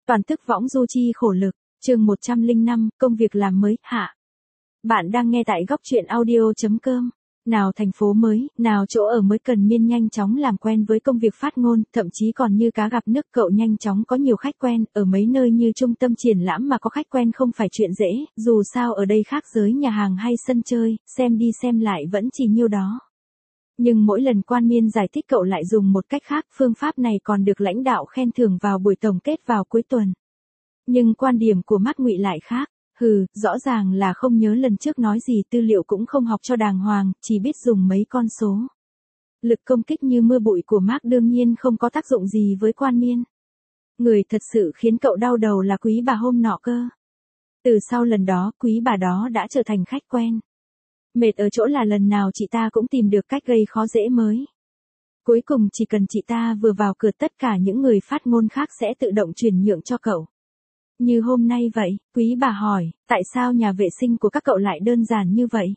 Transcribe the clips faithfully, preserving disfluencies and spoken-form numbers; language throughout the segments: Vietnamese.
Toàn tức võng du chi khổ lực, chương một trăm lẻ năm, công việc làm mới, hạ. Bạn đang nghe tại góc truyện audio.com. Nào thành phố mới, nào chỗ ở mới cần miên nhanh chóng làm quen với công việc phát ngôn, thậm chí còn như cá gặp nước cậu nhanh chóng có nhiều khách quen, ở mấy nơi như trung tâm triển lãm mà có khách quen không phải chuyện dễ, dù sao ở đây khác giới nhà hàng hay sân chơi, xem đi xem lại vẫn chỉ nhiêu đó. Nhưng mỗi lần Quan Miên giải thích cậu lại dùng một cách khác, phương pháp này còn được lãnh đạo khen thưởng vào buổi tổng kết vào cuối tuần. Nhưng quan điểm của Mác Ngụy lại khác. Hừ, rõ ràng là không nhớ lần trước nói gì, tư liệu cũng không học cho đàng hoàng, chỉ biết dùng mấy con số. Lực công kích như mưa bụi của Mác đương nhiên không có tác dụng gì với Quan Miên. Người thật sự khiến cậu đau đầu là quý bà hôm nọ cơ. Từ sau lần đó, quý bà đó đã trở thành khách quen. Mệt ở chỗ là lần nào chị ta cũng tìm được cách gây khó dễ mới. Cuối cùng chỉ cần chị ta vừa vào cửa, tất cả những người phát ngôn khác sẽ tự động chuyển nhượng cho cậu. Như hôm nay vậy, quý bà hỏi, tại sao nhà vệ sinh của các cậu lại đơn giản như vậy?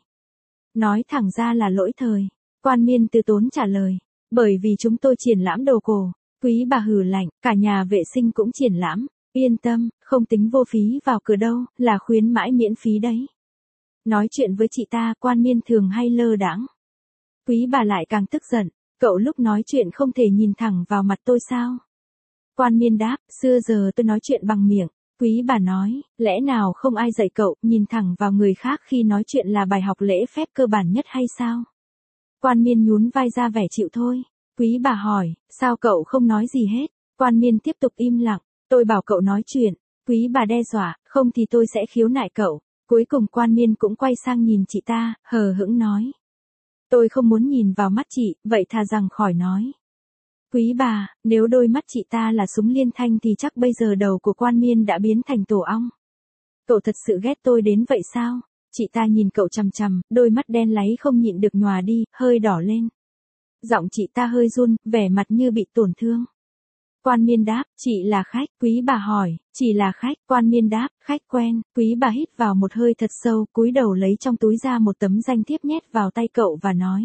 Nói thẳng ra là lỗi thời. Quan Miên từ tốn trả lời, bởi vì chúng tôi triển lãm đồ cổ. Quý bà hừ lạnh, cả nhà vệ sinh cũng triển lãm. Yên tâm, không tính vô phí vào cửa đâu, là khuyến mãi miễn phí đấy. Nói chuyện với chị ta, Quan Miên thường hay lơ đãng. Quý bà lại càng tức giận, cậu lúc nói chuyện không thể nhìn thẳng vào mặt tôi sao? Quan Miên đáp, xưa giờ tôi nói chuyện bằng miệng. Quý bà nói, lẽ nào không ai dạy cậu nhìn thẳng vào người khác khi nói chuyện là bài học lễ phép cơ bản nhất hay sao? Quan Miên nhún vai ra vẻ chịu thôi. Quý bà hỏi, sao cậu không nói gì hết? Quan Miên tiếp tục im lặng, tôi bảo cậu nói chuyện. Quý bà đe dọa, không thì tôi sẽ khiếu nại cậu. Cuối cùng Quan Miên cũng quay sang nhìn chị ta, hờ hững nói. Tôi không muốn nhìn vào mắt chị, vậy thà rằng khỏi nói. Quý bà, nếu đôi mắt chị ta là súng liên thanh thì chắc bây giờ đầu của Quan Miên đã biến thành tổ ong. Cậu thật sự ghét tôi đến vậy sao? Chị ta nhìn cậu chằm chằm, đôi mắt đen láy không nhịn được nhòa đi, hơi đỏ lên. Giọng chị ta hơi run, vẻ mặt như bị tổn thương. Quan Miên đáp, chị là khách. Quý bà hỏi, chỉ là khách. Quan Miên đáp, khách quen. Quý bà hít vào một hơi thật sâu, cúi đầu lấy trong túi ra một tấm danh thiếp nhét vào tay cậu và nói.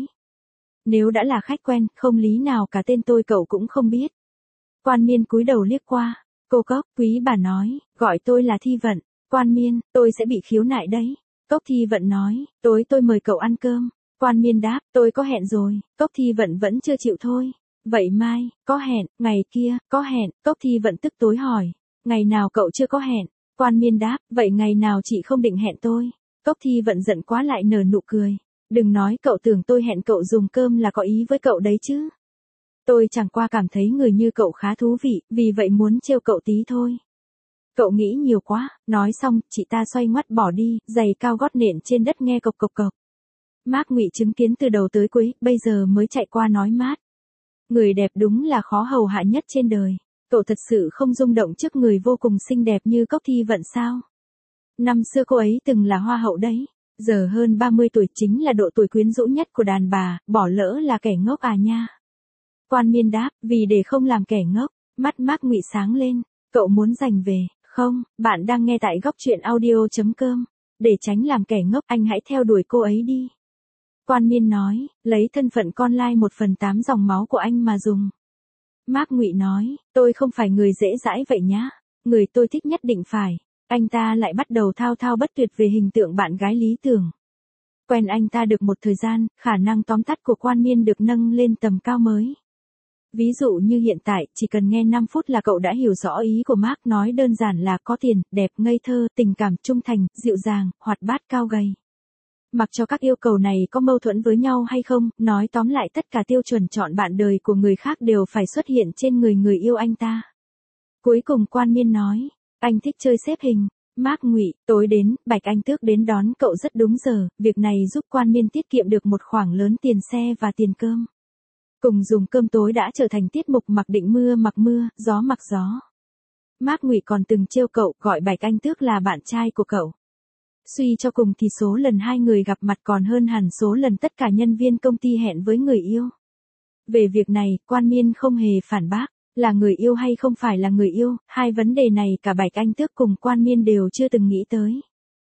Nếu đã là khách quen, không lý nào cả tên tôi cậu cũng không biết. Quan Miên cúi đầu liếc qua. Cô Cốc, quý bà nói, gọi tôi là Thi Vận. Quan Miên, tôi sẽ bị khiếu nại đấy. Cốc Thi Vận nói, tối tôi mời cậu ăn cơm. Quan Miên đáp, tôi có hẹn rồi. Cốc Thi Vận vẫn chưa chịu thôi. Vậy mai, có hẹn, ngày kia, có hẹn. Cốc Thi Vận tức tối hỏi, ngày nào cậu chưa có hẹn? Quan Miên đáp, vậy ngày nào chị không định hẹn tôi? Cốc Thi Vận giận quá lại nở nụ cười. Đừng nói cậu tưởng tôi hẹn cậu dùng cơm là có ý với cậu đấy chứ. Tôi chẳng qua cảm thấy người như cậu khá thú vị, vì vậy muốn trêu cậu tí thôi. Cậu nghĩ nhiều quá, nói xong, chị ta xoay ngoắt bỏ đi, giày cao gót nện trên đất nghe cộc cộc cộc. Mác Ngụy chứng kiến từ đầu tới cuối, bây giờ mới chạy qua nói mát. Người đẹp đúng là khó hầu hạ nhất trên đời. Cậu thật sự không rung động trước người vô cùng xinh đẹp như Cốc Thi Vận sao? Năm xưa cô ấy từng là hoa hậu đấy. Giờ hơn ba mươi tuổi chính là độ tuổi quyến rũ nhất của đàn bà, bỏ lỡ là kẻ ngốc à nha. Quan Miên đáp, vì để không làm kẻ ngốc. Mắt Mác Ngụy sáng lên, cậu muốn giành về, không? Bạn đang nghe tại góc truyện audio.com. Để tránh làm kẻ ngốc, anh hãy theo đuổi cô ấy đi. Quan Miên nói, lấy thân phận con lai một phần tám dòng máu của anh mà dùng. Mác Ngụy nói, tôi không phải người dễ dãi vậy nhá. Người tôi thích nhất định phải. Anh ta lại bắt đầu thao thao bất tuyệt về hình tượng bạn gái lý tưởng. Quen anh ta được một thời gian, khả năng tóm tắt của Quan Miên được nâng lên tầm cao mới. Ví dụ như hiện tại, chỉ cần nghe năm phút là cậu đã hiểu rõ ý của Mác, nói đơn giản là có tiền, đẹp, ngây thơ, tình cảm, trung thành, dịu dàng, hoạt bát, cao gầy. Mặc cho các yêu cầu này có mâu thuẫn với nhau hay không, nói tóm lại tất cả tiêu chuẩn chọn bạn đời của người khác đều phải xuất hiện trên người người yêu anh ta. Cuối cùng Quan Miên nói, anh thích chơi xếp hình. Mác Ngụy, tối đến, Bạch Anh Tước đến đón cậu rất đúng giờ, việc này giúp Quan Miên tiết kiệm được một khoản lớn tiền xe và tiền cơm. Cùng dùng cơm tối đã trở thành tiết mục mặc định mưa mặc mưa, gió mặc gió. Mác Ngụy còn từng trêu cậu, gọi Bạch Anh Tước là bạn trai của cậu. Suy cho cùng thì số lần hai người gặp mặt còn hơn hẳn số lần tất cả nhân viên công ty hẹn với người yêu. Về việc này, Quan Miên không hề phản bác. Là người yêu hay không phải là người yêu, hai vấn đề này cả Bạch Anh Tước cùng Quan Miên đều chưa từng nghĩ tới.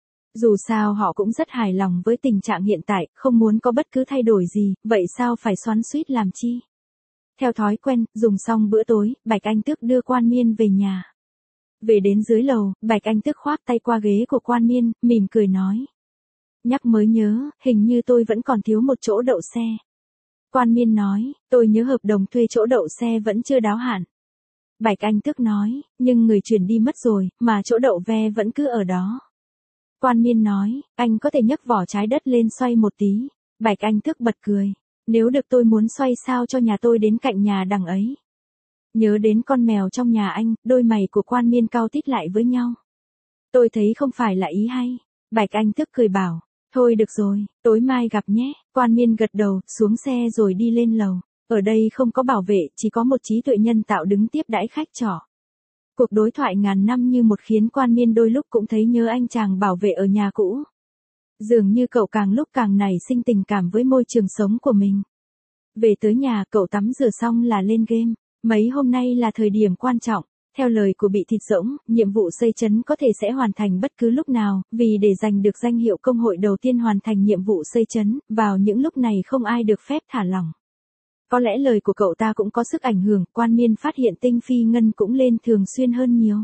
Dù sao họ cũng rất hài lòng với tình trạng hiện tại, không muốn có bất cứ thay đổi gì, vậy sao phải xoắn xuýt làm chi? Theo thói quen, dùng xong bữa tối, Bạch Anh Tước đưa Quan Miên về nhà. Về đến dưới lầu, Bạch Anh tức khoác tay qua ghế của Quan Miên, mỉm cười nói. Nhắc mới nhớ, hình như tôi vẫn còn thiếu một chỗ đậu xe. Quan Miên nói, tôi nhớ hợp đồng thuê chỗ đậu xe vẫn chưa đáo hạn. Bạch Anh tức nói, nhưng người chuyển đi mất rồi, mà chỗ đậu ve vẫn cứ ở đó. Quan Miên nói, anh có thể nhấc vỏ trái đất lên xoay một tí. Bạch Anh tức bật cười. Nếu được tôi muốn xoay sao cho nhà tôi đến cạnh nhà đằng ấy. Nhớ đến con mèo trong nhà anh, đôi mày của Quan Miên cau tít lại với nhau. Tôi thấy không phải là ý hay. Bạch Anh tức cười bảo, thôi được rồi, tối mai gặp nhé. Quan Miên gật đầu, xuống xe rồi đi lên lầu. Ở đây không có bảo vệ, chỉ có một trí tuệ nhân tạo đứng tiếp đãi khách trọ. Cuộc đối thoại ngàn năm như một khiến Quan Miên đôi lúc cũng thấy nhớ anh chàng bảo vệ ở nhà cũ. Dường như cậu càng lúc càng nảy sinh tình cảm với môi trường sống của mình. Về tới nhà, cậu tắm rửa xong là lên game. Mấy hôm nay là thời điểm quan trọng. Theo lời của Bị Thịt Rỗng, nhiệm vụ xây trấn có thể sẽ hoàn thành bất cứ lúc nào, vì để giành được danh hiệu công hội đầu tiên hoàn thành nhiệm vụ xây trấn, vào những lúc này không ai được phép thả lỏng. Có lẽ lời của cậu ta cũng có sức ảnh hưởng, Quan Miên phát hiện Tinh Phi Ngân cũng lên thường xuyên hơn nhiều.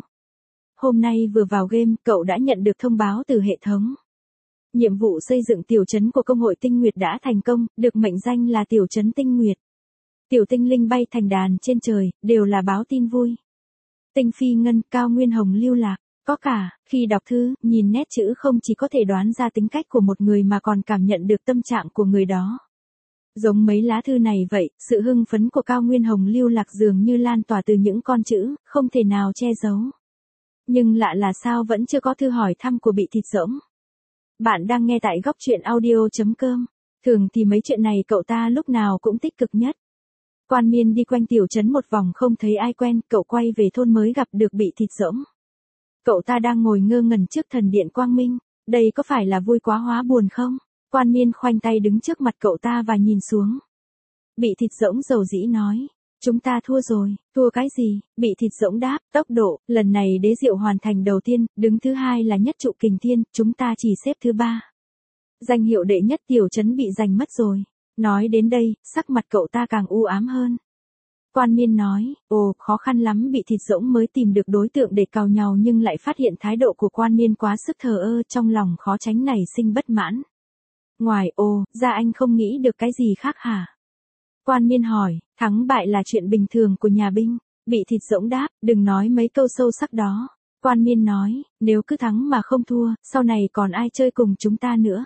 Hôm nay vừa vào game, cậu đã nhận được thông báo từ hệ thống. Nhiệm vụ xây dựng tiểu trấn của công hội Tinh Nguyệt đã thành công, được mệnh danh là tiểu trấn Tinh Nguyệt. Tiểu tinh linh bay thành đàn trên trời, đều là báo tin vui. Tinh Phi Ngân, Cao Nguyên Hồng lưu lạc, có cả, khi đọc thư, nhìn nét chữ không chỉ có thể đoán ra tính cách của một người mà còn cảm nhận được tâm trạng của người đó. Giống mấy lá thư này vậy, sự hưng phấn của Cao Nguyên Hồng lưu lạc dường như lan tỏa từ những con chữ, không thể nào che giấu. Nhưng lạ là sao vẫn chưa có thư hỏi thăm của Bị Thịt Rỗng. Bạn đang nghe tại góc truyện audio chấm com. Thường thì mấy chuyện này cậu ta lúc nào cũng tích cực nhất. Quan Miên đi quanh tiểu trấn một vòng không thấy ai quen, cậu quay về thôn mới gặp được Bị Thịt Rỗng. Cậu ta đang ngồi ngơ ngẩn trước thần điện Quang Minh, đây có phải là vui quá hóa buồn không? Quan Miên khoanh tay đứng trước mặt cậu ta và nhìn xuống. Bị Thịt Rỗng dầu dĩ nói, chúng ta thua rồi. Thua cái gì? Bị Thịt Rỗng đáp, tốc độ, lần này đế diệu hoàn thành đầu tiên, đứng thứ hai là nhất trụ kình thiên, chúng ta chỉ xếp thứ ba. Danh hiệu đệ nhất tiểu trấn bị giành mất rồi. Nói đến đây, sắc mặt cậu ta càng u ám hơn. Quan Miên nói, ồ, khó khăn lắm Bị Thịt Rỗng mới tìm được đối tượng để cào nhàu nhưng lại phát hiện thái độ của Quan Miên quá sức thờ ơ, trong lòng khó tránh nảy sinh bất mãn. Ngoài ồ, ra anh không nghĩ được cái gì khác hả? Quan Miên hỏi, thắng bại là chuyện bình thường của nhà binh. Bị Thịt Rỗng đáp, đừng nói mấy câu sâu sắc đó. Quan Miên nói, nếu cứ thắng mà không thua, sau này còn ai chơi cùng chúng ta nữa.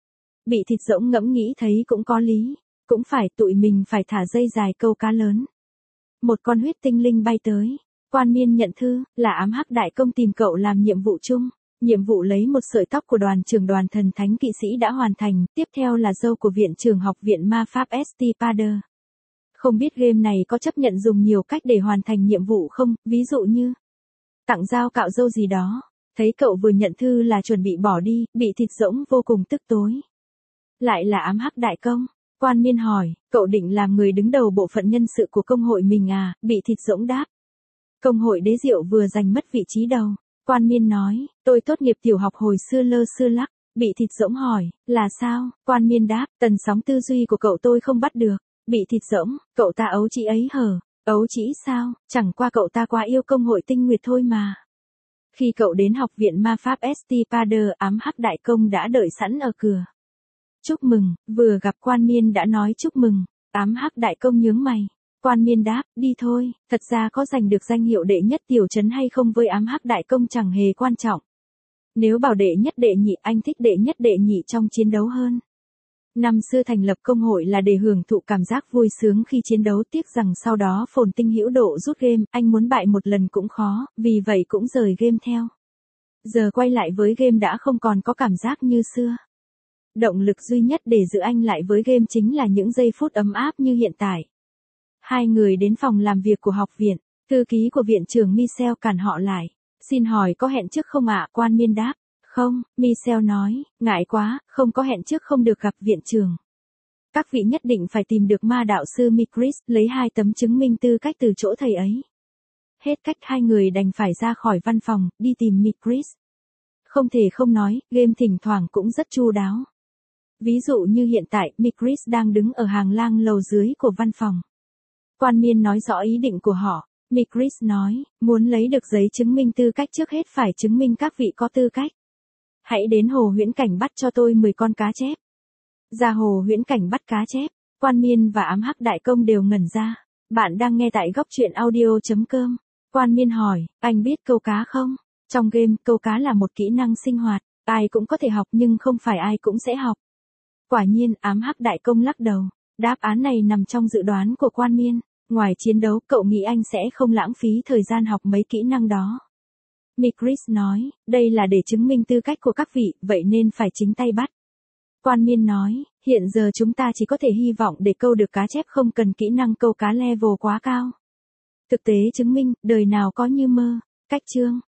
Bị Thịt Rỗng ngẫm nghĩ thấy cũng có lý. Cũng phải, tụi mình phải thả dây dài câu cá lớn. Một con huyết tinh linh bay tới. Quan Miên nhận thư, là Ám Hắc Đại Công tìm cậu làm nhiệm vụ chung. Nhiệm vụ lấy một sợi tóc của đoàn trưởng đoàn thần thánh kỵ sĩ đã hoàn thành, tiếp theo là dâu của viện trưởng học viện ma pháp Estipader. Không biết game này có chấp nhận dùng nhiều cách để hoàn thành nhiệm vụ không, ví dụ như tặng dao cạo dâu gì đó. Thấy cậu vừa nhận thư là chuẩn bị bỏ đi, Bị Thịt Rỗng vô cùng tức tối. Lại là Ám Hắc Đại Công. Quan Miên hỏi, cậu định làm người đứng đầu bộ phận nhân sự của công hội mình à? Bị Thịt Rỗng đáp. Công hội đế diệu vừa giành mất vị trí đầu. Quan Miên nói, tôi tốt nghiệp tiểu học hồi xưa lơ xưa lắc. Bị Thịt Rỗng hỏi, là sao? Quan Miên đáp, tần sóng tư duy của cậu tôi không bắt được. Bị Thịt Rỗng, cậu ta ấu trĩ ấy hở? Ấu trĩ sao? Chẳng qua cậu ta quá yêu công hội Tinh Nguyệt thôi mà. Khi cậu đến học viện ma pháp Estipader, Ám Hắc Đại Công đã đợi sẵn ở cửa. Chúc mừng, vừa gặp Quan Miên đã nói chúc mừng. Ám Hắc Đại Công nhướng mày. Quan Miên đáp, đi thôi, thật ra có giành được danh hiệu đệ nhất tiểu trấn hay không với Ám Hắc Đại Công chẳng hề quan trọng. Nếu bảo đệ nhất đệ nhị, anh thích đệ nhất đệ nhị trong chiến đấu hơn. Năm xưa thành lập công hội là để hưởng thụ cảm giác vui sướng khi chiến đấu, tiếc rằng sau đó phồn tinh hữu độ rút game, anh muốn bại một lần cũng khó, vì vậy cũng rời game theo. Giờ quay lại với game đã không còn có cảm giác như xưa. Động lực duy nhất để giữ anh lại với game chính là những giây phút ấm áp như hiện tại. Hai người đến phòng làm việc của học viện, thư ký của viện trưởng Michel cản họ lại. Xin hỏi có hẹn trước không ạ? Quan Miên đáp. Không, Michel nói, ngại quá, không có hẹn trước không được gặp viện trưởng. Các vị nhất định phải tìm được ma đạo sư Mikris, lấy hai tấm chứng minh tư cách từ chỗ thầy ấy. Hết cách hai người đành phải ra khỏi văn phòng, đi tìm Mikris. Không thể không nói, game thỉnh thoảng cũng rất chu đáo. Ví dụ như hiện tại, Mikris đang đứng ở hàng lang lầu dưới của văn phòng. Quan Miên nói rõ ý định của họ. Migris nói, muốn lấy được giấy chứng minh tư cách trước hết phải chứng minh các vị có tư cách. Hãy đến hồ huyễn cảnh bắt cho tôi mười con cá chép. Ra hồ huyễn cảnh bắt cá chép, Quan Miên và ám hắc đại công đều ngẩn ra. Bạn đang nghe tại góc truyện audio.com. Quan Miên hỏi, anh biết câu cá không? Trong game, câu cá là một kỹ năng sinh hoạt, ai cũng có thể học nhưng không phải ai cũng sẽ học. Quả nhiên, ám hắc đại công lắc đầu. Đáp án này nằm trong dự đoán của Quan Miên. Ngoài chiến đấu, cậu nghĩ anh sẽ không lãng phí thời gian học mấy kỹ năng đó. Migris nói, đây là để chứng minh tư cách của các vị, vậy nên phải chính tay bắt. Quan Miên nói, hiện giờ chúng ta chỉ có thể hy vọng để câu được cá chép không cần kỹ năng câu cá level quá cao. Thực tế chứng minh, đời nào có như mơ. Cách chương.